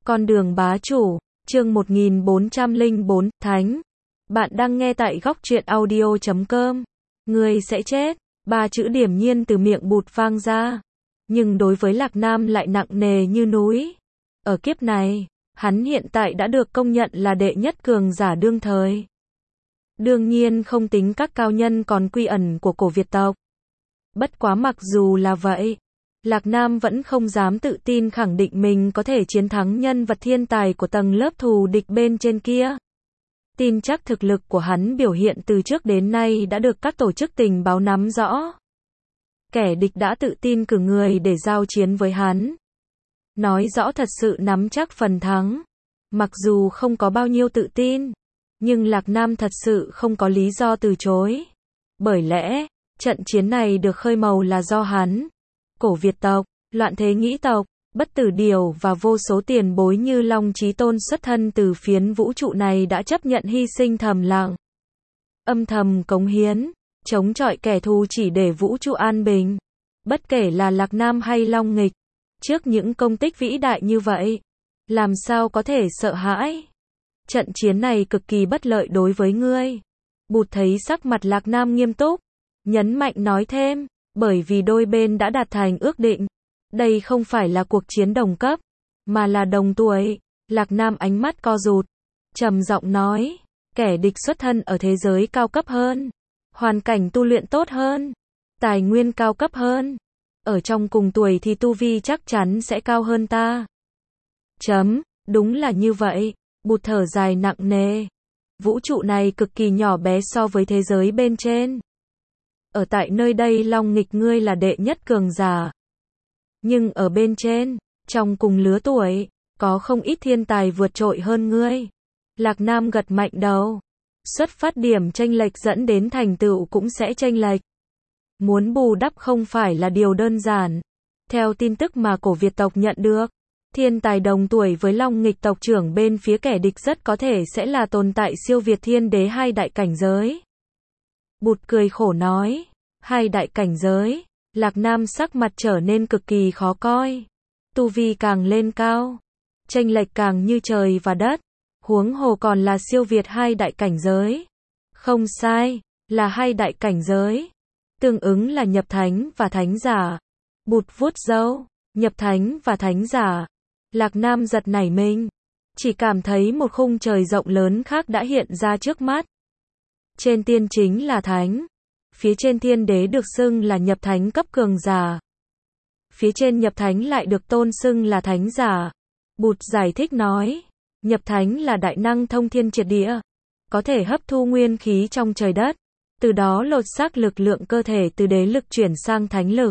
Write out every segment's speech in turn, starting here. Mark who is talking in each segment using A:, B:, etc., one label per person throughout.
A: Con đường bá chủ, chương 1404, Thánh. Bạn đang nghe tại góc truyện audio.com. Ngươi sẽ chết. Ba chữ điềm nhiên từ miệng Bụt vang ra. Nhưng đối với Lạc Nam lại nặng nề như núi. Ở kiếp này, hắn hiện tại đã được công nhận là đệ nhất cường giả đương thời. Đương nhiên không tính các cao nhân còn quy ẩn của cổ Việt tộc. Bất quá mặc dù là vậy, Lạc Nam vẫn không dám tự tin khẳng định mình có thể chiến thắng nhân vật thiên tài của tầng lớp thù địch bên trên kia. Tin chắc thực lực của hắn biểu hiện từ trước đến nay đã được các tổ chức tình báo nắm rõ. Kẻ địch đã tự tin cử người để giao chiến với hắn. Nói rõ thật sự nắm chắc phần thắng. Mặc dù không có bao nhiêu tự tin, nhưng Lạc Nam thật sự không có lý do từ chối. Bởi lẽ, trận chiến này được khơi màu là do hắn. Cổ Việt tộc, Loạn Thế Nghĩ tộc, Bất Tử Điều và vô số tiền bối như Long Chí Tôn xuất thân từ phiến vũ trụ này đã chấp nhận hy sinh thầm lặng, âm thầm cống hiến, chống chọi kẻ thù chỉ để vũ trụ an bình. Bất kể là Lạc Nam hay Long Nghịch, trước những công tích vĩ đại như vậy, làm sao có thể sợ hãi. Trận chiến này cực kỳ bất lợi đối với ngươi. Bụt thấy sắc mặt Lạc Nam nghiêm túc, nhấn mạnh nói thêm, bởi vì đôi bên đã đạt thành ước định. Đây không phải là cuộc chiến đồng cấp, mà là đồng tuổi. Lạc Nam ánh mắt co rụt, trầm giọng nói, kẻ địch xuất thân ở thế giới cao cấp hơn, hoàn cảnh tu luyện tốt hơn, tài nguyên cao cấp hơn. Ở trong cùng tuổi thì tu vi chắc chắn sẽ cao hơn ta. Đúng là như vậy. Bụt thở dài nặng nề. Vũ trụ này cực kỳ nhỏ bé so với thế giới bên trên. Ở tại nơi đây Long Nghịch ngươi là đệ nhất cường giả. Nhưng ở bên trên, trong cùng lứa tuổi, có không ít thiên tài vượt trội hơn ngươi. Lạc Nam gật mạnh đầu. Xuất phát điểm chênh lệch dẫn đến thành tựu cũng sẽ chênh lệch. Muốn bù đắp không phải là điều đơn giản. Theo tin tức mà cổ Việt tộc nhận được, thiên tài đồng tuổi với Long Nghịch tộc trưởng bên phía kẻ địch rất có thể sẽ là tồn tại siêu việt thiên đế hai đại cảnh giới. Bụt cười khổ nói, hai đại cảnh giới. Lạc Nam sắc mặt trở nên cực kỳ khó coi. Tu vi càng lên cao, chênh lệch càng như trời và đất. Huống hồ còn là siêu việt hai đại cảnh giới. Không sai, là hai đại cảnh giới. Tương ứng là nhập thánh và thánh giả. Bụt vuốt râu, nhập thánh và thánh giả. Lạc Nam giật nảy mình, chỉ cảm thấy một khung trời rộng lớn khác đã hiện ra trước mắt. Trên tiên chính là thánh, phía trên thiên đế được xưng là nhập thánh cấp cường giả, phía trên nhập thánh lại được tôn xưng là thánh giả. Bụt giải thích nói, nhập thánh là đại năng thông thiên triệt địa, có thể hấp thu nguyên khí trong trời đất, từ đó lột xác lực lượng cơ thể từ đế lực chuyển sang thánh lực,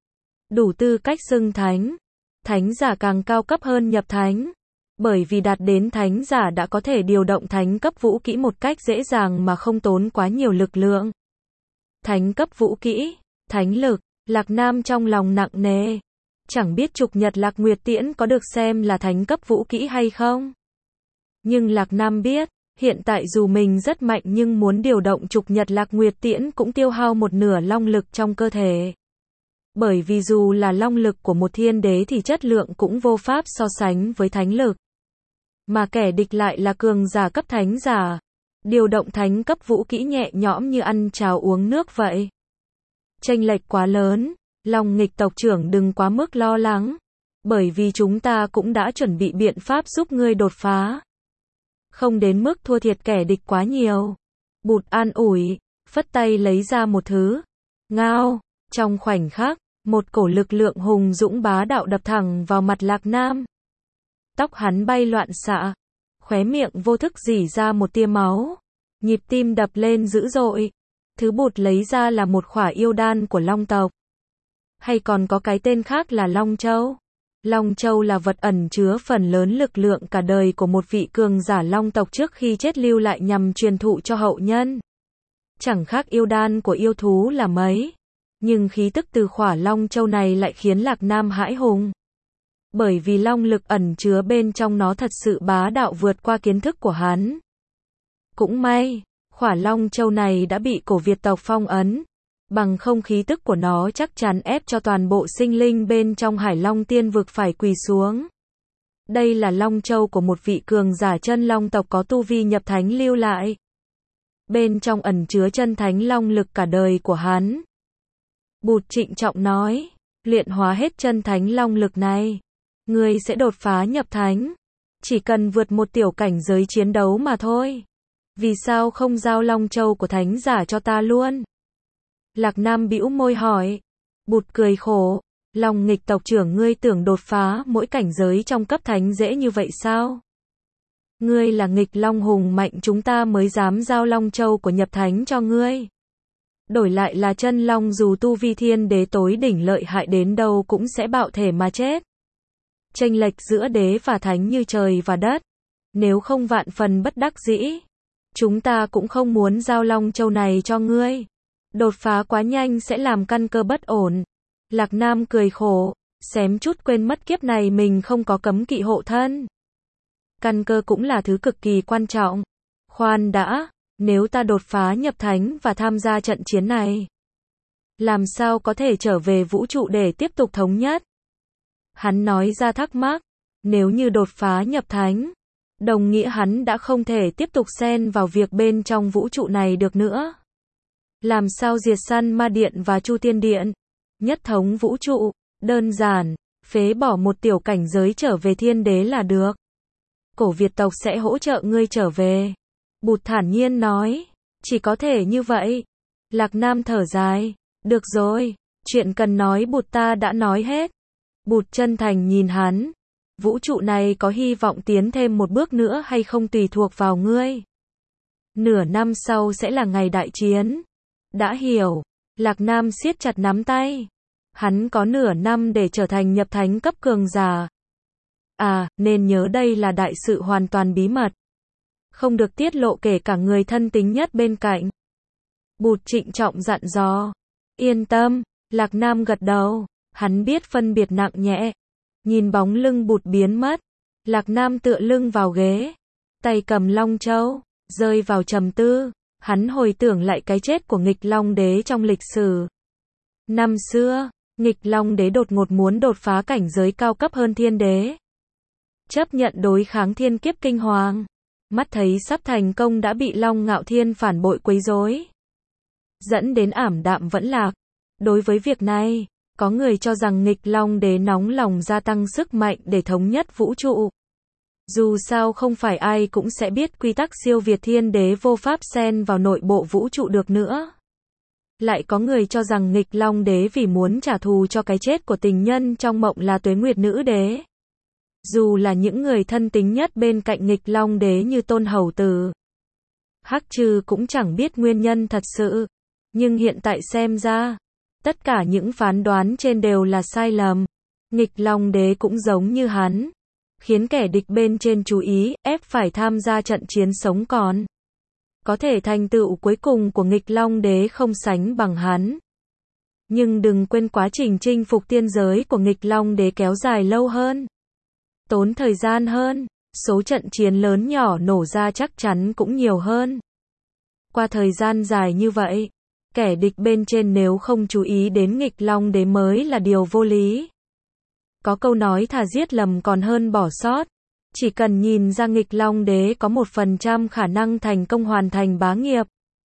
A: đủ tư cách xưng thánh. Thánh giả càng cao cấp hơn nhập thánh, bởi vì đạt đến thánh giả đã có thể điều động thánh cấp vũ kỹ một cách dễ dàng mà không tốn quá nhiều lực lượng. Thánh cấp vũ kỹ, thánh lực, Lạc Nam trong lòng nặng nề. Chẳng biết Trục Nhật Lạc Nguyệt Tiễn có được xem là thánh cấp vũ kỹ hay không. Nhưng Lạc Nam biết, hiện tại dù mình rất mạnh nhưng muốn điều động Trục Nhật Lạc Nguyệt Tiễn cũng tiêu hao một nửa long lực trong cơ thể. Bởi vì dù là long lực của một thiên đế thì chất lượng cũng vô pháp so sánh với thánh lực. Mà kẻ địch lại là cường giả cấp thánh giả. Điều động thánh cấp vũ kỹ nhẹ nhõm như ăn cháo uống nước vậy. Chênh lệch quá lớn, Long Nghịch tộc trưởng đừng quá mức lo lắng. Bởi vì chúng ta cũng đã chuẩn bị biện pháp giúp ngươi đột phá. Không đến mức thua thiệt kẻ địch quá nhiều. Bụt an ủi, phất tay lấy ra một thứ. Ngao. Trong khoảnh khắc, một cổ lực lượng hùng dũng bá đạo đập thẳng vào mặt Lạc Nam. Tóc hắn bay loạn xạ, khóe miệng vô thức rỉ ra một tia máu, nhịp tim đập lên dữ dội. Thứ Bụt lấy ra là một khỏa yêu đan của Long tộc, hay còn có cái tên khác là Long Châu. Long Châu là vật ẩn chứa phần lớn lực lượng cả đời của một vị cường giả Long tộc trước khi chết lưu lại nhằm truyền thụ cho hậu nhân. Chẳng khác yêu đan của yêu thú là mấy. Nhưng khí tức từ khỏa Long Châu này lại khiến Lạc Nam hãi hùng. Bởi vì long lực ẩn chứa bên trong nó thật sự bá đạo vượt qua kiến thức của hắn. Cũng may, khỏa Long Châu này đã bị cổ Việt tộc phong ấn. Bằng không khí tức của nó chắc chắn ép cho toàn bộ sinh linh bên trong Hải Long Tiên vực phải quỳ xuống. Đây là Long Châu của một vị cường giả chân long tộc có tu vi nhập thánh lưu lại. Bên trong ẩn chứa chân thánh long lực cả đời của hắn. Bụt trịnh trọng nói, luyện hóa hết chân thánh long lực này, ngươi sẽ đột phá nhập thánh. Chỉ cần vượt một tiểu cảnh giới chiến đấu mà thôi. Vì sao không giao Long Châu của thánh giả cho ta luôn? Lạc Nam bĩu môi hỏi. Bụt cười khổ, Long Nghịch tộc trưởng, ngươi tưởng đột phá mỗi cảnh giới trong cấp thánh dễ như vậy sao? Ngươi là nghịch long hùng mạnh, chúng ta mới dám giao Long Châu của nhập thánh cho ngươi. Đổi lại là chân long, dù tu vi thiên đế tối đỉnh lợi hại đến đâu cũng sẽ bạo thể mà chết. Chênh lệch giữa đế và thánh như trời và đất. Nếu không vạn phần bất đắc dĩ, chúng ta cũng không muốn giao Long Châu này cho ngươi. Đột phá quá nhanh sẽ làm căn cơ bất ổn. Lạc Nam cười khổ, xém chút quên mất kiếp này mình không có cấm kỵ hộ thân. Căn cơ cũng là thứ cực kỳ quan trọng. Khoan đã, nếu ta đột phá nhập thánh và tham gia trận chiến này, làm sao có thể trở về vũ trụ để tiếp tục thống nhất? Hắn nói ra thắc mắc, nếu như đột phá nhập thánh, đồng nghĩa hắn đã không thể tiếp tục xen vào việc bên trong vũ trụ này được nữa. Làm sao diệt săn ma điện và Chu Tiên Điện? Nhất thống vũ trụ, đơn giản, phế bỏ một tiểu cảnh giới trở về thiên đế là được. Cổ Việt tộc sẽ hỗ trợ ngươi trở về. Bụt thản nhiên nói, chỉ có thể như vậy. Lạc Nam thở dài, được rồi, chuyện cần nói Bụt ta đã nói hết. Bụt chân thành nhìn hắn, vũ trụ này có hy vọng tiến thêm một bước nữa hay không tùy thuộc vào ngươi. Nửa năm sau sẽ là ngày đại chiến. Đã hiểu. Lạc Nam siết chặt nắm tay. Hắn có nửa năm để trở thành nhập thánh cấp cường giả. À, nên nhớ đây là đại sự hoàn toàn bí mật. Không được tiết lộ kể cả người thân tín nhất bên cạnh. Bụt trịnh trọng dặn dò. Yên tâm, Lạc Nam gật đầu. Hắn biết phân biệt nặng nhẹ. Nhìn bóng lưng Bụt biến mất, Lạc Nam tựa lưng vào ghế, tay cầm Long Châu, rơi vào trầm tư. Hắn hồi tưởng lại cái chết của nghịch Long Đế trong lịch sử. Năm xưa, nghịch Long Đế đột ngột muốn đột phá cảnh giới cao cấp hơn thiên đế. Chấp nhận đối kháng thiên kiếp kinh hoàng. Mắt thấy sắp thành công đã bị Long Ngạo Thiên phản bội quấy rối, dẫn đến ảm đạm vẫn lạc. Đối với việc này, có người cho rằng nghịch Long Đế nóng lòng gia tăng sức mạnh để thống nhất vũ trụ. Dù sao không phải ai cũng sẽ biết quy tắc siêu việt thiên đế vô pháp xen vào nội bộ vũ trụ được nữa. Lại có người cho rằng nghịch Long Đế vì muốn trả thù cho cái chết của tình nhân trong mộng là Tuế Nguyệt Nữ Đế. Dù là những người thân tín nhất bên cạnh nghịch Long Đế như Tôn Hầu Tử, Hắc Trư cũng chẳng biết nguyên nhân thật sự. Nhưng hiện tại xem ra, tất cả những phán đoán trên đều là sai lầm. Nghịch Long Đế cũng giống như hắn, khiến kẻ địch bên trên chú ý, ép phải tham gia trận chiến sống còn. Có thể thành tựu cuối cùng của nghịch Long Đế không sánh bằng hắn. Nhưng đừng quên quá trình chinh phục tiên giới của nghịch Long Đế kéo dài lâu hơn, tốn thời gian hơn, số trận chiến lớn nhỏ nổ ra chắc chắn cũng nhiều hơn. Qua thời gian dài như vậy, kẻ địch bên trên nếu không chú ý đến nghịch Long Đế mới là điều vô lý. Có câu nói thà giết lầm còn hơn bỏ sót. Chỉ cần nhìn ra nghịch Long Đế có 1% khả năng thành công hoàn thành bá nghiệp,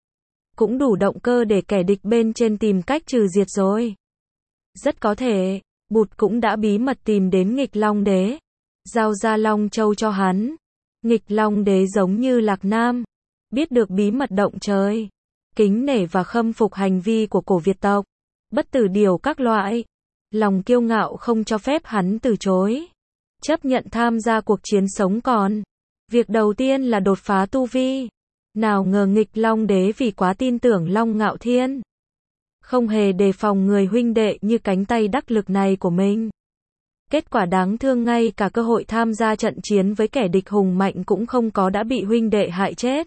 A: cũng đủ động cơ để kẻ địch bên trên tìm cách trừ diệt rồi. Rất có thể, Bụt cũng đã bí mật tìm đến nghịch Long Đế, giao ra Long Châu cho hắn. Nghịch Long Đế giống như Lạc Nam, biết được bí mật động trời, kính nể và khâm phục hành vi của cổ Việt tộc, bất tử điều các loại. Lòng kiêu ngạo không cho phép hắn từ chối, chấp nhận tham gia cuộc chiến sống còn. Việc đầu tiên là đột phá tu vi. Nào ngờ nghịch Long Đế vì quá tin tưởng Long Ngạo Thiên, không hề đề phòng người huynh đệ như cánh tay đắc lực này của mình. Kết quả đáng thương, ngay cả cơ hội tham gia trận chiến với kẻ địch hùng mạnh cũng không có, đã bị huynh đệ hại chết.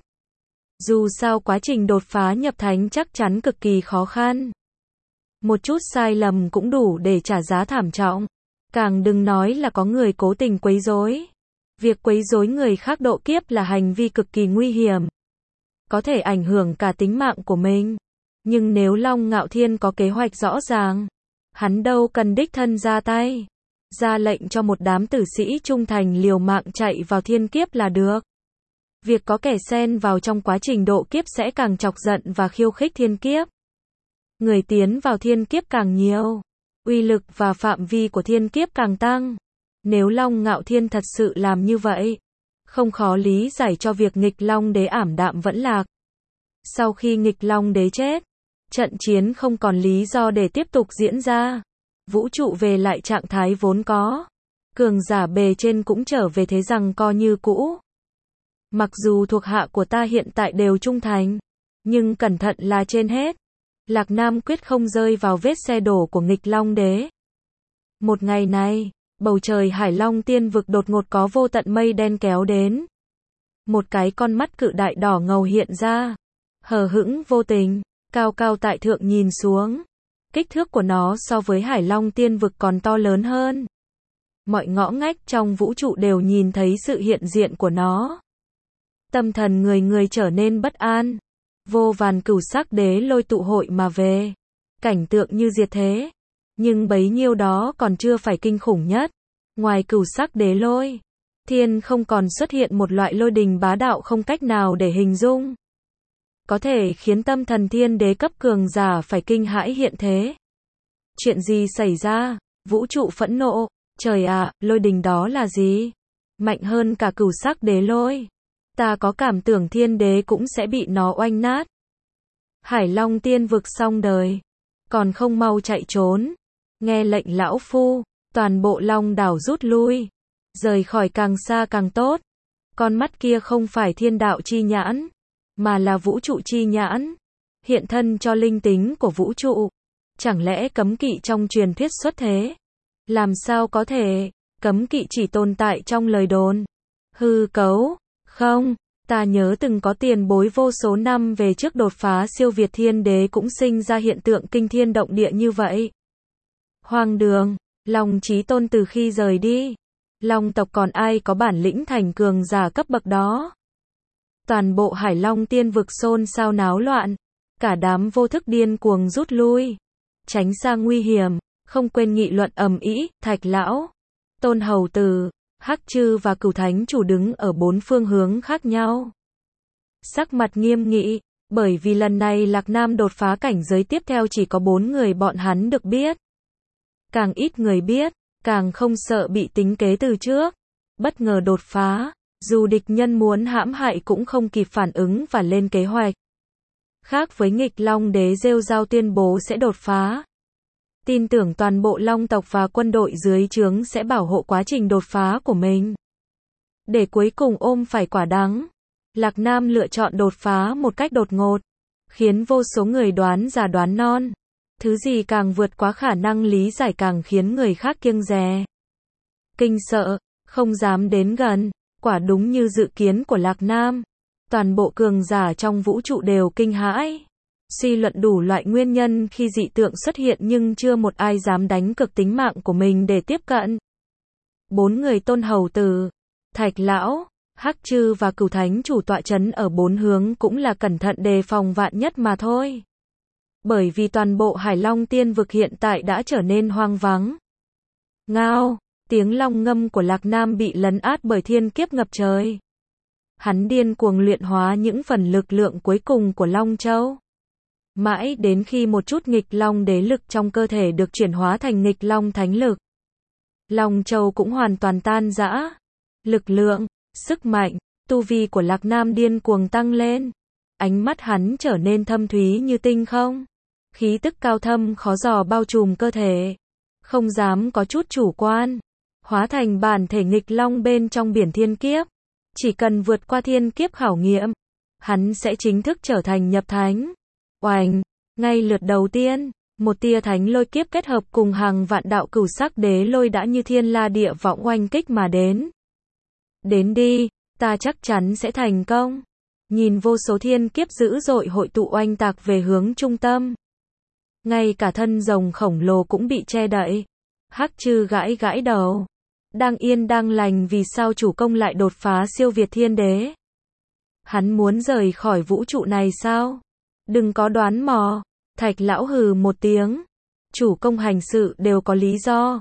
A: Dù sao quá trình đột phá nhập thánh chắc chắn cực kỳ khó khăn. Một chút sai lầm cũng đủ để trả giá thảm trọng. Càng đừng nói là có người cố tình quấy rối. Việc quấy rối người khác độ kiếp là hành vi cực kỳ nguy hiểm, có thể ảnh hưởng cả tính mạng của mình. Nhưng nếu Long Ngạo Thiên có kế hoạch rõ ràng, hắn đâu cần đích thân ra tay. ra lệnh cho một đám tử sĩ trung thành liều mạng chạy vào thiên kiếp là được. Việc có kẻ xen vào trong quá trình độ kiếp sẽ càng chọc giận và khiêu khích thiên kiếp. Người tiến vào thiên kiếp càng nhiều, uy lực và phạm vi của thiên kiếp càng tăng. Nếu Long Ngạo Thiên thật sự làm như vậy, không khó lý giải cho việc Nghịch Long Đế ảm đạm vẫn lạc. Sau khi Nghịch Long Đế chết, trận chiến không còn lý do để tiếp tục diễn ra. Vũ trụ về lại trạng thái vốn có. Cường giả bề trên cũng trở về thế giằng co như cũ. Mặc dù thuộc hạ của ta hiện tại đều trung thành, nhưng cẩn thận là trên hết. Lạc Nam quyết không rơi vào vết xe đổ của Nghịch Long Đế. Một ngày này, bầu trời Hải Long Tiên Vực đột ngột có vô tận mây đen kéo đến. Một cái con mắt cự đại đỏ ngầu hiện ra, hờ hững vô tình, cao cao tại thượng nhìn xuống. Kích thước của nó so với Hải Long Tiên Vực còn to lớn hơn. Mọi ngõ ngách trong vũ trụ đều nhìn thấy sự hiện diện của nó. Tâm thần người người trở nên bất an. Vô vàn cửu sắc đế lôi tụ hội mà về. Cảnh tượng như diệt thế. Nhưng bấy nhiêu đó còn chưa phải kinh khủng nhất. Ngoài cửu sắc đế lôi, thiên không còn xuất hiện một loại lôi đình bá đạo không cách nào để hình dung. Có thể khiến tâm thần thiên đế cấp cường giả phải kinh hãi hiện thế. Chuyện gì xảy ra? Vũ trụ phẫn nộ. Trời ạ, lôi đình đó là gì? Mạnh hơn cả cửu sắc đế lôi. Ta có cảm tưởng thiên đế cũng sẽ bị nó oanh nát. Hải Long Tiên Vực xong đời. Còn không mau chạy trốn. Nghe lệnh lão phu, toàn bộ Long đảo rút lui. Rời khỏi càng xa càng tốt. Con mắt kia không phải thiên đạo chi nhãn, mà là vũ trụ chi nhãn. Hiện thân cho linh tính của vũ trụ. Chẳng lẽ cấm kỵ trong truyền thuyết xuất thế? Làm sao có thể? Cấm kỵ chỉ tồn tại trong lời đồn. Hư cấu. Không, ta nhớ từng có tiền bối vô số năm về trước đột phá siêu việt thiên đế cũng sinh ra hiện tượng kinh thiên động địa như vậy. Hoang đường, Long Chí Tôn từ khi rời đi, Long tộc còn ai có bản lĩnh thành cường giả cấp bậc đó. Toàn bộ Hải Long Tiên Vực xôn xao náo loạn, cả đám vô thức điên cuồng rút lui, tránh xa nguy hiểm, không quên nghị luận ầm ĩ. Thạch lão, Tôn hầu tử, Hắc Chư và Cửu Thánh chủ đứng ở bốn phương hướng khác nhau. Sắc mặt nghiêm nghị, bởi vì lần này Lạc Nam đột phá cảnh giới tiếp theo chỉ có 4 người bọn hắn được biết. Càng ít người biết, càng không sợ bị tính kế từ trước. Bất ngờ đột phá, dù địch nhân muốn hãm hại cũng không kịp phản ứng và lên kế hoạch. Khác với Nghịch Long Đế rêu rao tuyên bố sẽ đột phá. Tin tưởng toàn bộ Long tộc và quân đội dưới trướng sẽ bảo hộ quá trình đột phá của mình. Để cuối cùng ôm phải quả đắng, Lạc Nam lựa chọn đột phá một cách đột ngột, khiến vô số người đoán già đoán non. Thứ gì càng vượt quá khả năng lý giải càng khiến người khác kiêng dè, kinh sợ, không dám đến gần. Quả đúng như dự kiến của Lạc Nam, toàn bộ cường giả trong vũ trụ đều kinh hãi. Suy luận đủ loại nguyên nhân khi dị tượng xuất hiện nhưng chưa một ai dám đánh cược tính mạng của mình để tiếp cận. 4 người Tôn hầu tử, Thạch lão, Hắc Chư và Cửu Thánh chủ tọa trấn ở 4 hướng cũng là cẩn thận đề phòng vạn nhất mà thôi. Bởi vì toàn bộ Hải Long Tiên Vực hiện tại đã trở nên hoang vắng. Ngao, tiếng long ngâm của Lạc Nam bị lấn át bởi thiên kiếp ngập trời. Hắn điên cuồng luyện hóa những phần lực lượng cuối cùng của Long Châu. Mãi đến khi một chút Nghịch Long đế lực trong cơ thể được chuyển hóa thành Nghịch Long thánh lực, Long Châu cũng hoàn toàn tan rã. Lực lượng, sức mạnh, tu vi của Lạc Nam điên cuồng tăng lên. Ánh mắt hắn trở nên thâm thúy như tinh không. Khí tức cao thâm khó dò bao trùm cơ thể. Không dám có chút chủ quan. Hóa thành bản thể Nghịch Long bên trong biển thiên kiếp. Chỉ cần vượt qua thiên kiếp khảo nghiệm, hắn sẽ chính thức trở thành nhập thánh. Oành, ngay lượt đầu tiên, một tia thánh lôi kiếp kết hợp cùng hàng vạn đạo cửu sắc đế lôi đã như thiên la địa võng oanh kích mà đến. Đến đi, ta chắc chắn sẽ thành công. Nhìn vô số thiên kiếp dữ dội hội tụ oanh tạc về hướng trung tâm. Ngay cả thân rồng khổng lồ cũng bị che đậy. Hắc Chư gãi gãi đầu. Đang yên đang lành vì sao chủ công lại đột phá siêu việt thiên đế? Hắn muốn rời khỏi vũ trụ này sao? Đừng có đoán mò. Thạch lão hừ một tiếng. Chủ công hành sự đều có lý do.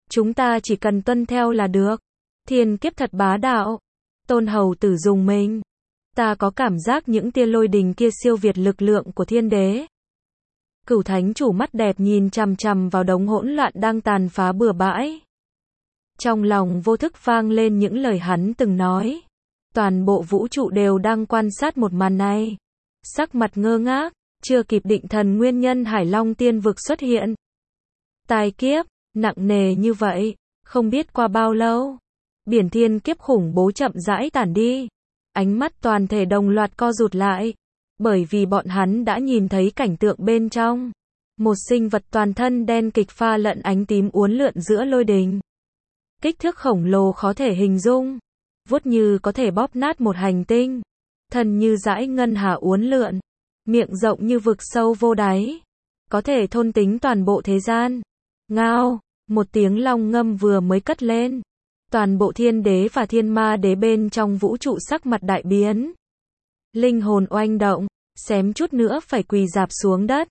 A: Chúng ta chỉ cần tuân theo là được. Thiên kiếp thật bá đạo. Tôn hầu tử dùng mình. Ta có cảm giác những tia lôi đình kia siêu việt lực lượng của thiên đế. Cửu thánh chủ mắt đẹp nhìn chằm chằm vào đống hỗn loạn đang tàn phá bừa bãi. Trong lòng vô thức vang lên những lời hắn từng nói. Toàn bộ vũ trụ đều đang quan sát một màn này. Sắc mặt ngơ ngác, chưa kịp định thần nguyên nhân Hải Long tiên vực xuất hiện. Tai kiếp, nặng nề như vậy, không biết qua bao lâu. Biển thiên kiếp khủng bố chậm rãi tản đi. Ánh mắt toàn thể đồng loạt co rụt lại. Bởi vì bọn hắn đã nhìn thấy cảnh tượng bên trong. Một sinh vật toàn thân đen kịch pha lẫn ánh tím uốn lượn giữa lôi đình. Kích thước khổng lồ khó thể hình dung. Vuốt như có thể bóp nát một hành tinh. Thân như dải ngân hà uốn lượn. Miệng rộng như vực sâu vô đáy. Có thể thôn tính toàn bộ thế gian. Ngao, một tiếng long ngâm vừa mới cất lên. Toàn bộ thiên đế và thiên ma đế bên trong vũ trụ sắc mặt đại biến. Linh hồn oanh động, xém chút nữa phải quỳ rạp xuống đất.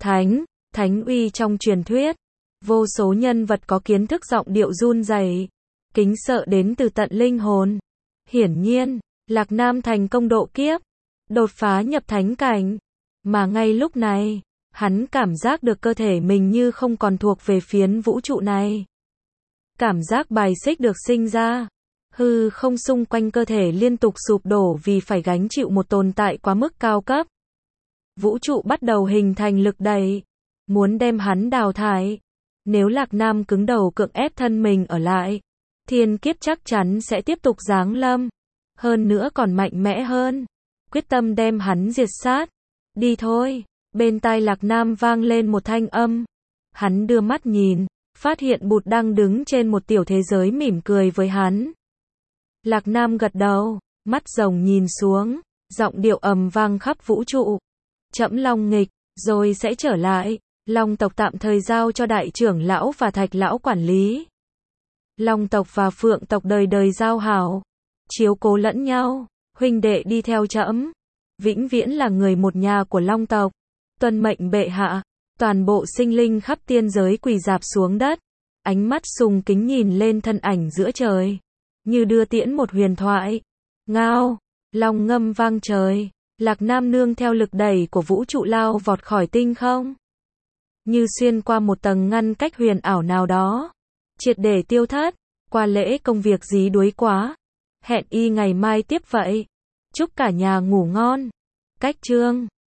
A: Thánh uy trong truyền thuyết. Vô số nhân vật có kiến thức giọng điệu run rẩy, kính sợ đến từ tận linh hồn. Hiển nhiên, Lạc Nam thành công độ kiếp, đột phá nhập thánh cảnh. Mà ngay lúc này, hắn cảm giác được cơ thể mình như không còn thuộc về phiến vũ trụ này. Cảm giác bài xích được sinh ra. Hư không xung quanh cơ thể liên tục sụp đổ vì phải gánh chịu một tồn tại quá mức cao cấp. Vũ trụ bắt đầu hình thành lực đẩy, muốn đem hắn đào thải. Nếu Lạc Nam cứng đầu cưỡng ép thân mình ở lại, thiên kiếp chắc chắn sẽ tiếp tục giáng lâm. Hơn nữa còn mạnh mẽ hơn. Quyết tâm đem hắn diệt sát. Đi thôi. Bên tai Lạc Nam vang lên một thanh âm. Hắn đưa mắt nhìn, phát hiện Bụt đang đứng trên một tiểu thế giới mỉm cười với hắn. Lạc Nam gật đầu, mắt rồng nhìn xuống, giọng điệu ầm vang khắp vũ trụ. Trẫm Long nghịch, rồi sẽ trở lại. Long tộc tạm thời giao cho đại trưởng lão và thạch lão quản lý. Long tộc và phượng tộc đời đời giao hảo, chiếu cố lẫn nhau, huynh đệ đi theo trẫm, vĩnh viễn là người một nhà của Long tộc. Tuân mệnh bệ hạ. Toàn bộ sinh linh khắp tiên giới quỳ rạp xuống đất, ánh mắt sùng kính nhìn lên thân ảnh giữa trời, như đưa tiễn một huyền thoại. Ngao, long ngâm vang trời, Lạc Nam nương theo lực đẩy của vũ trụ lao vọt khỏi tinh không. Như xuyên qua một tầng ngăn cách huyền ảo nào đó, triệt để tiêu thất. Qua lễ công việc dí đuối quá, hẹn y ngày mai tiếp vậy. Chúc cả nhà ngủ ngon. Cách chương